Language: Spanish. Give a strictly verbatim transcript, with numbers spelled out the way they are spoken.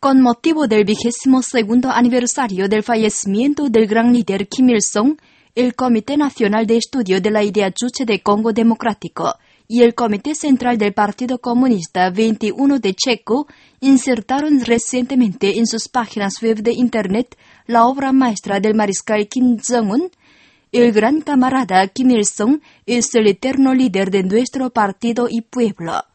Con motivo del vigésimo segundo aniversario del fallecimiento del gran líder Kim Il-sung, el Comité Nacional de Estudio de la Idea Juche de Congo Democrático y el Comité Central del Partido Comunista veintiuno de Checo insertaron recientemente en sus páginas web de Internet la obra maestra del mariscal Kim Jong-un. El gran camarada Kim Il-sung es el eterno líder de nuestro partido y pueblo.